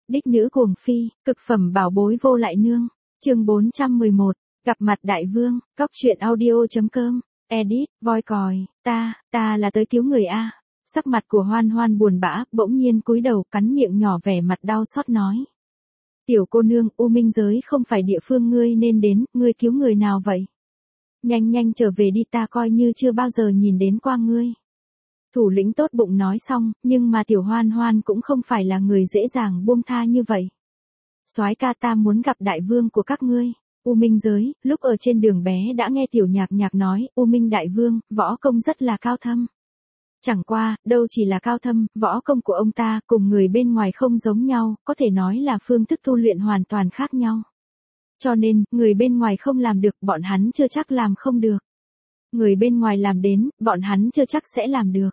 Đích nữ cuồng phi, cực phẩm bảo bối vô lại nương. Chương 411, gặp mặt đại vương, cóc truyện audio.com, edit, voi còi, ta là tới cứu người a. Sắc mặt của Hoan Hoan buồn bã, bỗng nhiên cúi đầu cắn miệng nhỏ vẻ mặt đau xót nói. Tiểu cô nương, U Minh giới không phải địa phương ngươi nên đến, ngươi cứu người nào vậy? Nhanh trở về đi, ta coi như chưa bao giờ nhìn đến qua ngươi. Thủ lĩnh tốt bụng nói xong, nhưng mà tiểu Hoan Hoan cũng không phải là người dễ dàng buông tha như vậy. Soái ca, ta muốn gặp đại vương của các ngươi. U Minh giới, lúc ở trên đường bé đã nghe tiểu nhạc nói, U Minh đại vương, võ công rất là cao thâm. Chẳng qua, đâu chỉ là cao thâm, võ công của ông ta cùng người bên ngoài không giống nhau, có thể nói là phương thức tu luyện hoàn toàn khác nhau. Cho nên, người bên ngoài không làm được, bọn hắn chưa chắc làm không được. Người bên ngoài làm đến, bọn hắn chưa chắc sẽ làm được.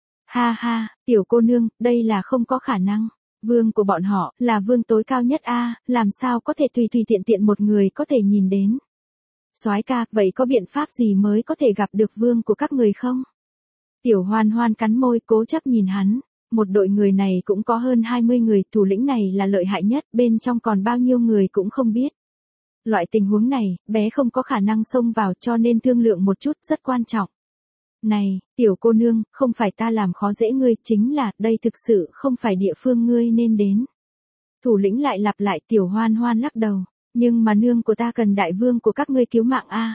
Ha, tiểu cô nương, đây là không có khả năng. Vương của bọn họ, là vương tối cao nhất a, làm sao có thể tùy tiện một người có thể nhìn đến. Soái ca, vậy có biện pháp gì mới có thể gặp được vương của các người không? Tiểu Hoan Hoan cắn môi cố chấp nhìn hắn, một đội người này cũng có hơn 20 người, thủ lĩnh này là lợi hại nhất, bên trong còn bao nhiêu người cũng không biết. Loại tình huống này, bé không có khả năng xông vào cho nên thương lượng một chút rất quan trọng. Này, tiểu cô nương, không phải ta làm khó dễ ngươi, chính là, đây thực sự không phải địa phương ngươi nên đến. Thủ lĩnh lại lặp lại, tiểu Hoan Hoan lắc đầu, nhưng mà nương của ta cần đại vương của các ngươi cứu mạng a.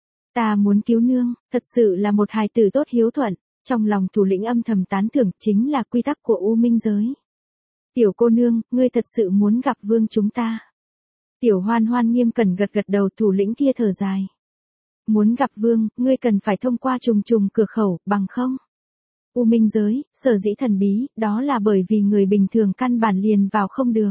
Ta muốn cứu nương, thật sự là một hài tử tốt hiếu thuận, trong lòng thủ lĩnh âm thầm tán thưởng, chính là quy tắc của U Minh giới. Tiểu cô nương, ngươi thật sự muốn gặp vương chúng ta. Tiểu Hoan Hoan nghiêm cẩn gật đầu, thủ lĩnh kia thở dài. Muốn gặp vương, ngươi cần phải thông qua trùng cửa khẩu, bằng không? U Minh giới, sở dĩ thần bí, đó là bởi vì người bình thường căn bản liền vào không được.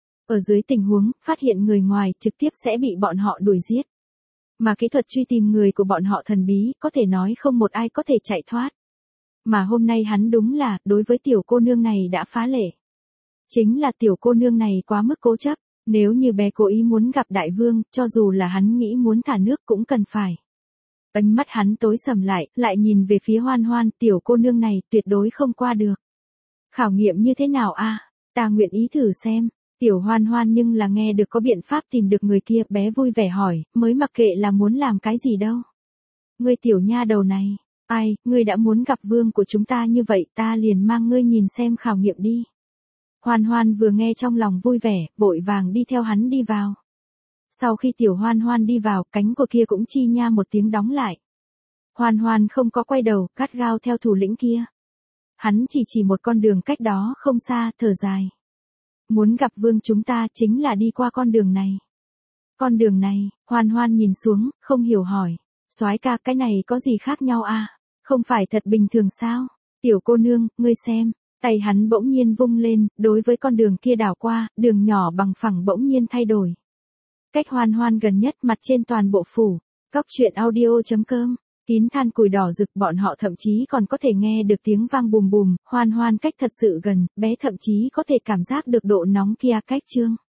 Ở dưới tình huống, phát hiện người ngoài, trực tiếp sẽ bị bọn họ đuổi giết. Mà kỹ thuật truy tìm người của bọn họ thần bí, có thể nói không một ai có thể chạy thoát. Mà hôm nay hắn đúng là, đối với tiểu cô nương này đã phá lệ. Chính là tiểu cô nương này quá mức cố chấp. Nếu như bé cố ý muốn gặp đại vương, cho dù là hắn nghĩ muốn thả nước cũng cần phải. Ánh mắt hắn tối sầm lại nhìn về phía Hoan Hoan, tiểu cô nương này tuyệt đối không qua được. Khảo nghiệm như thế nào a? Ta nguyện ý thử xem. Tiểu Hoan Hoan nhưng là nghe được có biện pháp tìm được người kia, bé vui vẻ hỏi, mới mặc kệ là muốn làm cái gì đâu. Ngươi tiểu nha đầu này, ai, ngươi đã muốn gặp vương của chúng ta như vậy, ta liền mang ngươi nhìn xem khảo nghiệm đi. Hoan Hoan vừa nghe trong lòng vui vẻ, vội vàng đi theo hắn đi vào. Sau khi tiểu Hoan Hoan đi vào, cánh của kia cũng chi nha một tiếng đóng lại. Hoan Hoan không có quay đầu, cắt gao theo thủ lĩnh kia. Hắn chỉ một con đường cách đó không xa, thở dài. Muốn gặp vương chúng ta chính là đi qua con đường này. Con đường này, Hoan Hoan nhìn xuống, không hiểu hỏi. Soái ca, cái này có gì khác nhau a? Không phải thật bình thường sao? Tiểu cô nương, ngươi xem. Tay hắn bỗng nhiên vung lên, đối với con đường kia đảo qua, đường nhỏ bằng phẳng bỗng nhiên thay đổi. Cách Hoan Hoan gần nhất mặt trên toàn bộ phủ, cóc truyện audio.com, kín than củi đỏ rực, bọn họ thậm chí còn có thể nghe được tiếng vang bùm, Hoan Hoan cách thật sự gần, bé thậm chí có thể cảm giác được độ nóng kia cách chương.